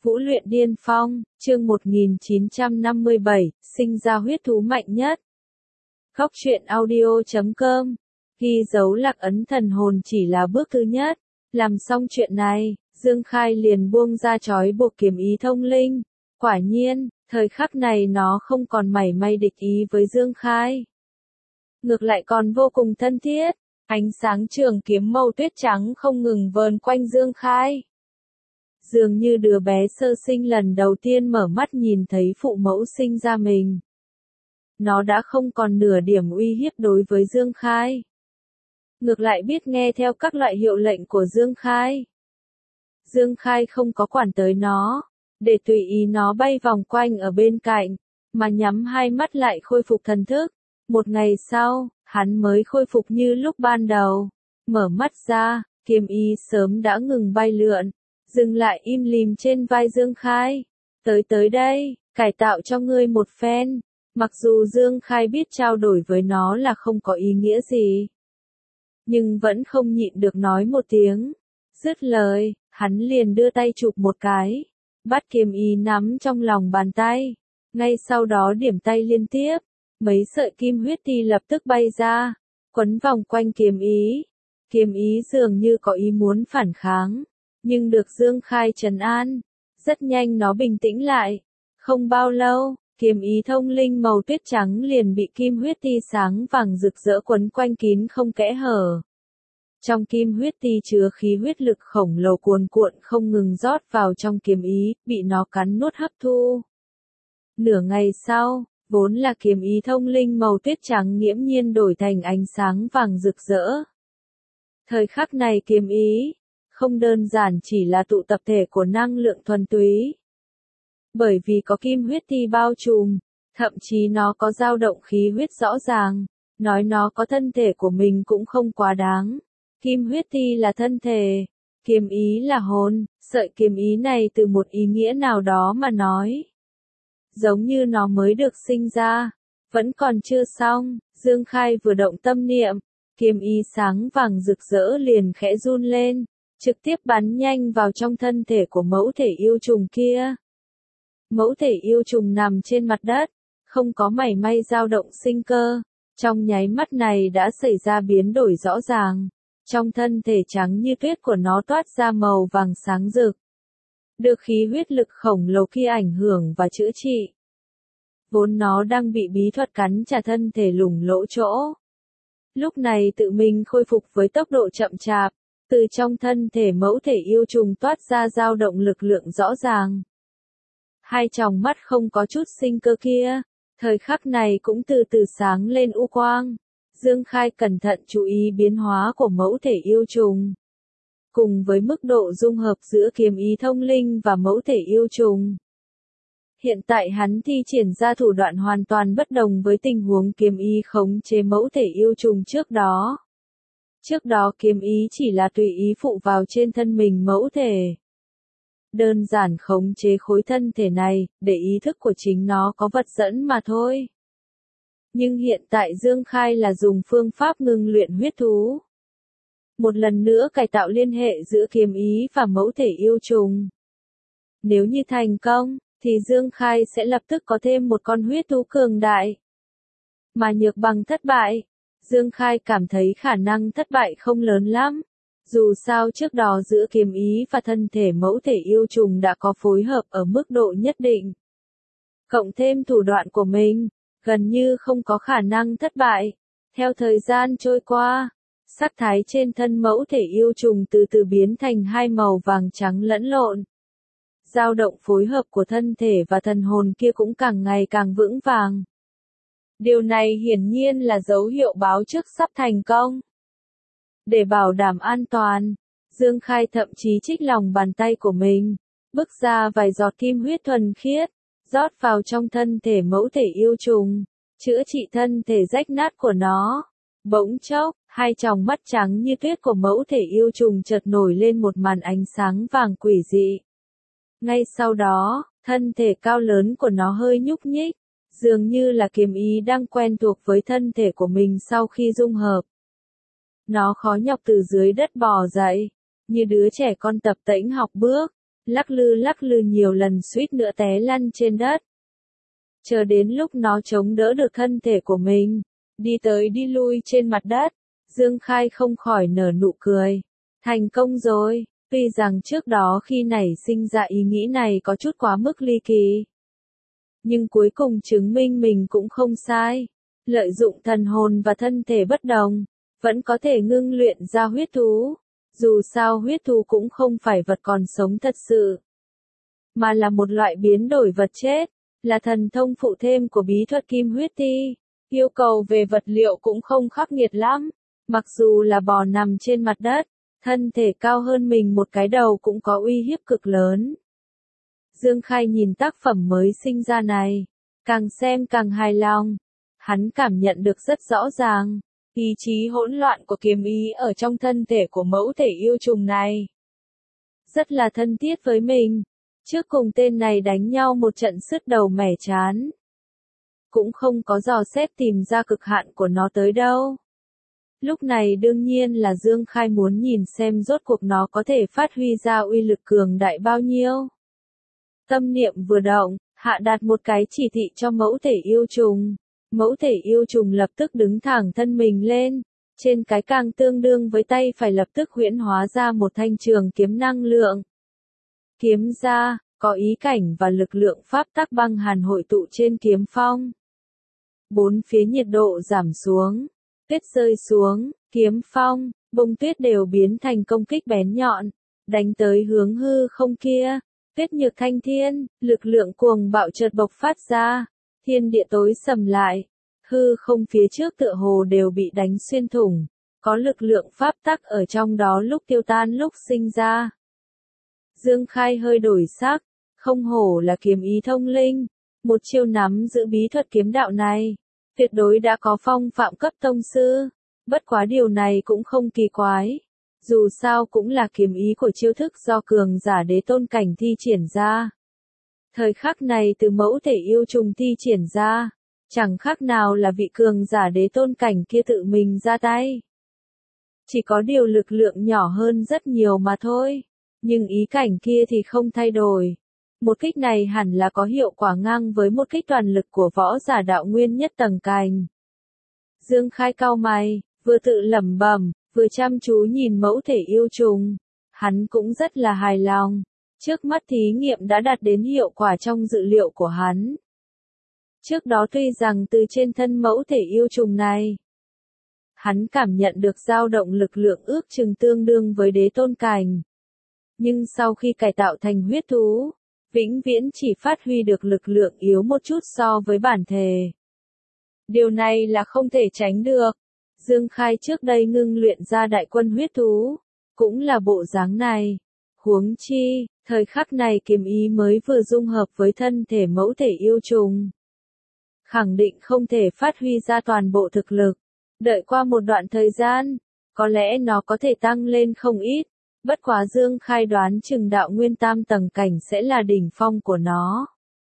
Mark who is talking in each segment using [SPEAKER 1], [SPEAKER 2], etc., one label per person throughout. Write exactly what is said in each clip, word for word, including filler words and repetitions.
[SPEAKER 1] Vũ luyện điên phong, chương một nghìn chín trăm năm mươi bảy, sinh ra huyết thú mạnh nhất. Góc truyện audio chấm com, ghi dấu lạc ấn thần hồn chỉ là bước thứ nhất. Làm xong chuyện này, Dương Khai liền buông ra trói buộc kiếm ý thông linh. Quả nhiên, thời khắc này nó không còn mảy may địch ý với Dương Khai. Ngược lại còn vô cùng thân thiết, ánh sáng trường kiếm màu tuyết trắng không ngừng vờn quanh Dương Khai. Dường như đứa bé sơ sinh lần đầu tiên mở mắt nhìn thấy phụ mẫu sinh ra mình. Nó đã không còn nửa điểm uy hiếp đối với Dương Khai. Ngược lại biết nghe theo các loại hiệu lệnh của Dương Khai. Dương Khai không có quản tới nó, để tùy ý nó bay vòng quanh ở bên cạnh, mà nhắm hai mắt lại khôi phục thần thức. Một ngày sau, hắn mới khôi phục như lúc ban đầu. Mở mắt ra, kiếm ý sớm đã ngừng bay lượn, dừng lại im lìm trên vai Dương Khai. Tới tới đây, cải tạo cho ngươi một phen. Mặc dù Dương Khai biết trao đổi với nó là không có ý nghĩa gì, nhưng vẫn không nhịn được nói một tiếng. Dứt lời, hắn liền đưa tay chụp một cái, bắt kiếm ý nắm trong lòng bàn tay. Ngay sau đó điểm tay liên tiếp, mấy sợi kim huyết ti lập tức bay ra, quấn vòng quanh kiếm ý. Kiếm ý dường như có ý muốn phản kháng, nhưng được Dương Khai trấn an. Rất nhanh nó bình tĩnh lại. Không bao lâu, kiếm ý thông linh màu tuyết trắng liền bị kim huyết ti sáng vàng rực rỡ quấn quanh kín không kẽ hở. Trong kim huyết ti chứa khí huyết lực khổng lồ cuồn cuộn không ngừng rót vào trong kiếm ý, bị nó cắn nuốt hấp thu. Nửa ngày sau, vốn là kiếm ý thông linh màu tuyết trắng nghiễm nhiên đổi thành ánh sáng vàng rực rỡ. Thời khắc này kiếm ý không đơn giản chỉ là tụ tập thể của năng lượng thuần túy. Bởi vì có kim huyết ti bao trùm, thậm chí nó có dao động khí huyết rõ ràng, nói nó có thân thể của mình cũng không quá đáng. Kim huyết ti là thân thể, kiếm ý là hồn, sợi kiếm ý này từ một ý nghĩa nào đó mà nói, giống như nó mới được sinh ra, vẫn còn chưa xong. Dương Khai vừa động tâm niệm, kiếm ý sáng vàng rực rỡ liền khẽ run lên, trực tiếp bắn nhanh vào trong thân thể của mẫu thể yêu trùng kia. Mẫu thể yêu trùng nằm trên mặt đất, không có mảy may dao động sinh cơ, trong nháy mắt này đã xảy ra biến đổi rõ ràng. Trong thân thể trắng như tuyết của nó toát ra màu vàng sáng rực, được khí huyết lực khổng lồ kia ảnh hưởng và chữa trị. Vốn nó đang bị bí thuật cắn trả thân thể lủng lỗ chỗ, lúc này tự mình khôi phục với tốc độ chậm chạp. Từ trong thân thể mẫu thể yêu trùng toát ra dao động lực lượng rõ ràng. Hai tròng mắt không có chút sinh cơ kia, thời khắc này cũng từ từ sáng lên u quang. Dương Khai cẩn thận chú ý biến hóa của mẫu thể yêu trùng. Cùng với mức độ dung hợp giữa kiếm ý thông linh và mẫu thể yêu trùng, hiện tại hắn thi triển ra thủ đoạn hoàn toàn bất đồng với tình huống kiếm ý khống chế mẫu thể yêu trùng trước đó. Trước đó kiếm ý chỉ là tùy ý phụ vào trên thân mình mẫu thể, đơn giản khống chế khối thân thể này, để ý thức của chính nó có vật dẫn mà thôi. Nhưng hiện tại Dương Khai là dùng phương pháp ngưng luyện huyết thú. Một lần nữa cải tạo liên hệ giữa kiếm ý và mẫu thể yêu trùng. Nếu như thành công, thì Dương Khai sẽ lập tức có thêm một con huyết thú cường đại. Mà nhược bằng thất bại, Dương Khai cảm thấy khả năng thất bại không lớn lắm. Dù sao trước đó giữa kiếm ý và thân thể mẫu thể yêu trùng đã có phối hợp ở mức độ nhất định. Cộng thêm thủ đoạn của mình, gần như không có khả năng thất bại. Theo thời gian trôi qua, sắc thái trên thân mẫu thể yêu trùng từ từ biến thành hai màu vàng trắng lẫn lộn. Dao động phối hợp của thân thể và thần hồn kia cũng càng ngày càng vững vàng. Điều này hiển nhiên là dấu hiệu báo trước sắp thành công. Để bảo đảm an toàn, Dương Khai thậm chí trích lòng bàn tay của mình, bức ra vài giọt kim huyết thuần khiết, rót vào trong thân thể mẫu thể yêu trùng, chữa trị thân thể rách nát của nó. Bỗng chốc, hai tròng mắt trắng như tuyết của mẫu thể yêu trùng chợt nổi lên một màn ánh sáng vàng quỷ dị. Ngay sau đó, thân thể cao lớn của nó hơi nhúc nhích, dường như là kiếm ý đang quen thuộc với thân thể của mình sau khi dung hợp. Nó khó nhọc từ dưới đất bò dậy, như đứa trẻ con tập tễnh học bước, lắc lư lắc lư nhiều lần suýt nữa té lăn trên đất. Chờ đến lúc nó chống đỡ được thân thể của mình, đi tới đi lui trên mặt đất, Dương Khai không khỏi nở nụ cười. Thành công rồi, tuy rằng trước đó khi nảy sinh ra ý nghĩ này có chút quá mức ly kỳ. Nhưng cuối cùng chứng minh mình cũng không sai. Lợi dụng thần hồn và thân thể bất đồng, vẫn có thể ngưng luyện ra huyết thú. Dù sao huyết thú cũng không phải vật còn sống thật sự, mà là một loại biến đổi vật chết, là thần thông phụ thêm của bí thuật kim huyết ti. Yêu cầu về vật liệu cũng không khắc nghiệt lắm, mặc dù là bò nằm trên mặt đất, thân thể cao hơn mình một cái đầu cũng có uy hiếp cực lớn. Dương Khai nhìn tác phẩm mới sinh ra này, càng xem càng hài lòng. Hắn cảm nhận được rất rõ ràng, ý chí hỗn loạn của kiếm ý ở trong thân thể của mẫu thể yêu trùng này. Rất là thân thiết với mình. Trước cùng tên này đánh nhau một trận sứt đầu mẻ chán. Cũng không có dò xét tìm ra cực hạn của nó tới đâu. Lúc này đương nhiên là Dương Khai muốn nhìn xem rốt cuộc nó có thể phát huy ra uy lực cường đại bao nhiêu. Tâm niệm vừa động, hạ đạt một cái chỉ thị cho mẫu thể yêu trùng. Mẫu thể yêu trùng lập tức đứng thẳng thân mình lên. Trên cái càng tương đương với tay phải lập tức huyễn hóa ra một thanh trường kiếm năng lượng. Kiếm ra, có ý cảnh và lực lượng pháp tắc băng hàn hội tụ trên kiếm phong. Bốn phía nhiệt độ giảm xuống, tuyết rơi xuống, kiếm phong, bông tuyết đều biến thành công kích bén nhọn, đánh tới hướng hư không kia. Tuyết nhược thanh thiên, lực lượng cuồng bạo chợt bộc phát ra, thiên địa tối sầm lại, hư không phía trước tựa hồ đều bị đánh xuyên thủng, có lực lượng pháp tắc ở trong đó lúc tiêu tan lúc sinh ra. Dương Khai hơi đổi sắc, không hổ là kiếm ý thông linh, một chiêu nắm giữ bí thuật kiếm đạo này, tuyệt đối đã có phong phạm cấp tông sư, bất quá điều này cũng không kỳ quái, dù sao cũng là kiếm ý của chiêu thức do cường giả đế tôn cảnh thi triển ra. Thời khắc này từ mẫu thể yêu trùng thi triển ra, chẳng khác nào là vị cường giả đế tôn cảnh kia tự mình ra tay. Chỉ có điều lực lượng nhỏ hơn rất nhiều mà thôi. Nhưng ý cảnh kia thì không thay đổi. Một kích này hẳn là có hiệu quả ngang với một kích toàn lực của võ giả đạo nguyên nhất tầng cành. Dương Khai cau mày, vừa tự lẩm bẩm, vừa chăm chú nhìn mẫu thể yêu trùng. Hắn cũng rất là hài lòng. Trước mắt thí nghiệm đã đạt đến hiệu quả trong dự liệu của hắn. Trước đó tuy rằng từ trên thân mẫu thể yêu trùng này, hắn cảm nhận được dao động lực lượng ước chừng tương đương với đế tôn cảnh. Nhưng sau khi cải tạo thành huyết thú, vĩnh viễn chỉ phát huy được lực lượng yếu một chút so với bản thể. Điều này là không thể tránh được. Dương Khai trước đây ngưng luyện ra đại quân huyết thú, cũng là bộ dáng này. Huống chi, thời khắc này kiếm ý mới vừa dung hợp với thân thể mẫu thể yêu trùng. Khẳng định không thể phát huy ra toàn bộ thực lực. Đợi qua một đoạn thời gian, có lẽ nó có thể tăng lên không ít. Bất quá Dương Khai đoán chừng đạo nguyên tam tầng cảnh sẽ là đỉnh phong của nó.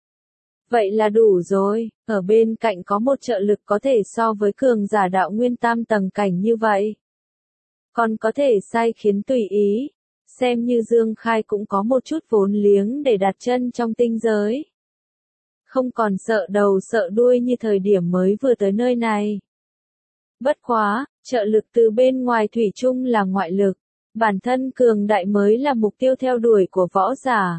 [SPEAKER 1] Vậy là đủ rồi, ở bên cạnh có một trợ lực có thể so với cường giả đạo nguyên tam tầng cảnh như vậy. Còn có thể sai khiến tùy ý, xem như Dương Khai cũng có một chút vốn liếng để đặt chân trong tinh giới. Không còn sợ đầu sợ đuôi như thời điểm mới vừa tới nơi này. Bất quá, trợ lực từ bên ngoài thủy chung là ngoại lực. Bản thân cường đại mới là mục tiêu theo đuổi của võ giả.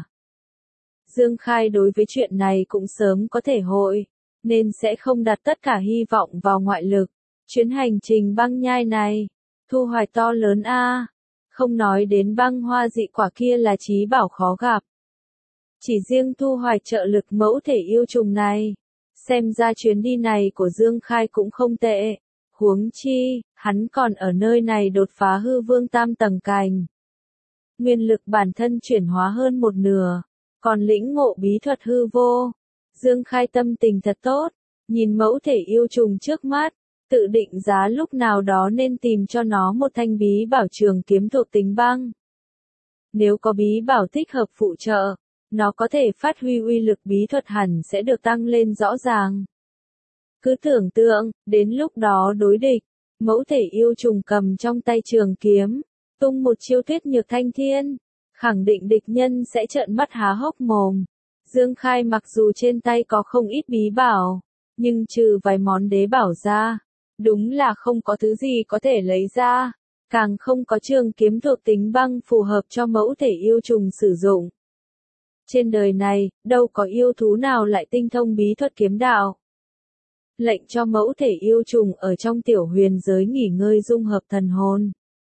[SPEAKER 1] Dương Khai đối với chuyện này cũng sớm có thể hội, nên sẽ không đặt tất cả hy vọng vào ngoại lực. Chuyến hành trình băng nhai này, thu hoạch to lớn a. Không nói đến băng hoa dị quả kia là chí bảo khó gặp. Chỉ riêng thu hoạch trợ lực mẫu thể yêu trùng này, xem ra chuyến đi này của Dương Khai cũng không tệ. Huống chi, hắn còn ở nơi này đột phá hư vương tam tầng cành. Nguyên lực bản thân chuyển hóa hơn một nửa, còn lĩnh ngộ bí thuật hư vô. Dương Khai tâm tình thật tốt, nhìn mẫu thể yêu trùng trước mắt, tự định giá lúc nào đó nên tìm cho nó một thanh bí bảo trường kiếm thuộc tính băng. Nếu có bí bảo thích hợp phụ trợ, nó có thể phát huy uy lực bí thuật hẳn sẽ được tăng lên rõ ràng. Cứ tưởng tượng, đến lúc đó đối địch, mẫu thể yêu trùng cầm trong tay trường kiếm, tung một chiêu tuyết nhược thanh thiên, khẳng định địch nhân sẽ trợn mắt há hốc mồm. Dương Khai mặc dù trên tay có không ít bí bảo, nhưng trừ vài món đế bảo ra, đúng là không có thứ gì có thể lấy ra, càng không có trường kiếm thuộc tính băng phù hợp cho mẫu thể yêu trùng sử dụng. Trên đời này, đâu có yêu thú nào lại tinh thông bí thuật kiếm đạo. Lệnh cho mẫu thể yêu trùng ở trong tiểu huyền giới nghỉ ngơi dung hợp thần hồn.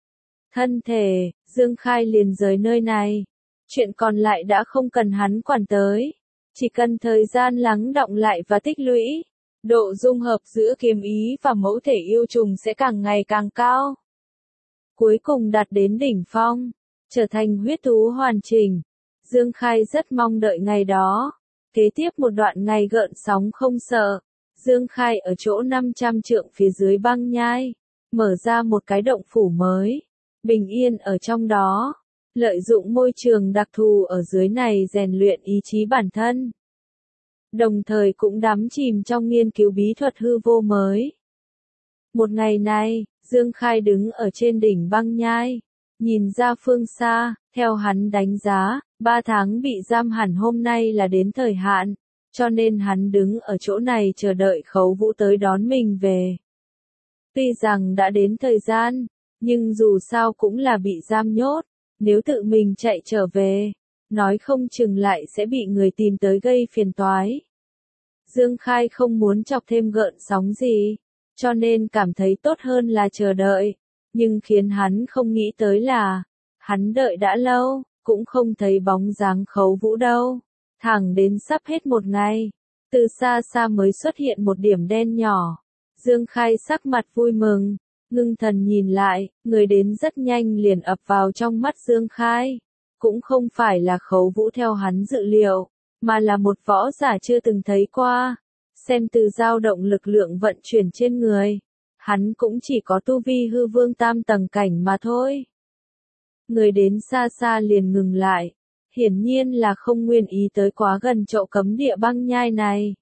[SPEAKER 1] Thân thể, Dương Khai liền rời nơi này. Chuyện còn lại đã không cần hắn quản tới. Chỉ cần thời gian lắng đọng lại và tích lũy, độ dung hợp giữa kiếm ý và mẫu thể yêu trùng sẽ càng ngày càng cao. Cuối cùng đạt đến đỉnh phong, trở thành huyết thú hoàn chỉnh. Dương Khai rất mong đợi ngày đó. Kế tiếp một đoạn ngày gợn sóng không sợ. Dương Khai ở chỗ năm trăm trượng phía dưới băng nhai, mở ra một cái động phủ mới, bình yên ở trong đó, lợi dụng môi trường đặc thù ở dưới này rèn luyện ý chí bản thân. Đồng thời cũng đắm chìm trong nghiên cứu bí thuật hư vô mới. Một ngày này, Dương Khai đứng ở trên đỉnh băng nhai, nhìn ra phương xa, theo hắn đánh giá, ba tháng bị giam hẳn hôm nay là đến thời hạn. Cho nên hắn đứng ở chỗ này chờ đợi Khấu Vũ tới đón mình về. Tuy rằng đã đến thời gian, nhưng dù sao cũng là bị giam nhốt, nếu tự mình chạy trở về, nói không chừng lại sẽ bị người tìm tới gây phiền toái. Dương Khai không muốn chọc thêm gợn sóng gì, cho nên cảm thấy tốt hơn là chờ đợi, nhưng khiến hắn không nghĩ tới là, hắn đợi đã lâu, cũng không thấy bóng dáng Khấu Vũ đâu. Thẳng đến sắp hết một ngày, từ xa xa mới xuất hiện một điểm đen nhỏ. Dương Khai sắc mặt vui mừng, ngưng thần nhìn lại, người đến rất nhanh liền ập vào trong mắt Dương Khai. Cũng không phải là Khấu Vũ theo hắn dự liệu, mà là một võ giả chưa từng thấy qua. Xem từ dao động lực lượng vận chuyển trên người, hắn cũng chỉ có tu vi hư vương tam tầng cảnh mà thôi. Người đến xa xa liền ngừng lại. Hiển nhiên là không nguyên ý tới quá gần chỗ cấm địa băng nhai này.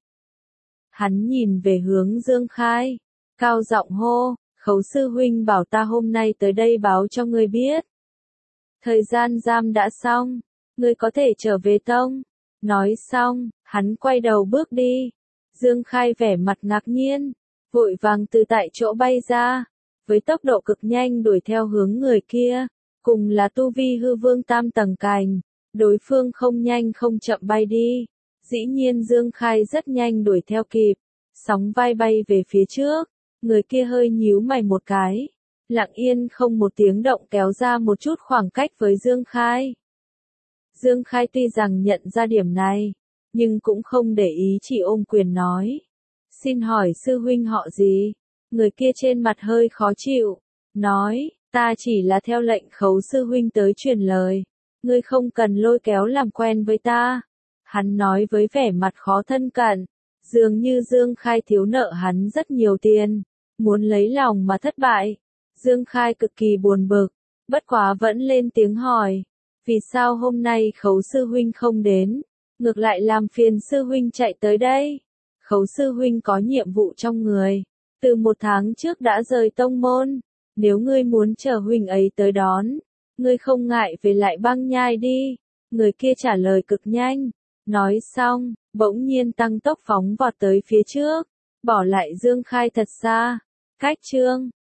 [SPEAKER 1] Hắn nhìn về hướng Dương Khai, cao giọng hô, Khấu sư huynh bảo ta hôm nay tới đây báo cho ngươi biết. Thời gian giam đã xong, ngươi có thể trở về tông. Nói xong, hắn quay đầu bước đi. Dương Khai vẻ mặt ngạc nhiên, vội vàng từ tại chỗ bay ra, với tốc độ cực nhanh đuổi theo hướng người kia, cùng là tu vi hư vương tam tầng cảnh. Đối phương không nhanh không chậm bay đi, dĩ nhiên Dương Khai rất nhanh đuổi theo kịp, sóng vai bay về phía trước, người kia hơi nhíu mày một cái, lặng yên không một tiếng động kéo ra một chút khoảng cách với Dương Khai. Dương Khai tuy rằng nhận ra điểm này, nhưng cũng không để ý, chỉ ôm quyền nói. Xin hỏi sư huynh họ gì? Người kia trên mặt hơi khó chịu, nói, ta chỉ là theo lệnh Khấu sư huynh tới truyền lời. Ngươi không cần lôi kéo làm quen với ta. Hắn nói với vẻ mặt khó thân cận, dường như Dương Khai thiếu nợ hắn rất nhiều tiền, muốn lấy lòng mà thất bại. Dương Khai cực kỳ buồn bực, bất quá vẫn lên tiếng hỏi, vì sao hôm nay Khấu sư huynh không đến, ngược lại làm phiền sư huynh chạy tới đây. Khấu sư huynh có nhiệm vụ trong người, từ một tháng trước đã rời tông môn, nếu ngươi muốn chờ huynh ấy tới đón, ngươi không ngại về lại băng nhai đi. Người kia trả lời cực nhanh, nói xong, bỗng nhiên tăng tốc phóng vọt tới phía trước, bỏ lại Dương Khai thật xa. Cách chương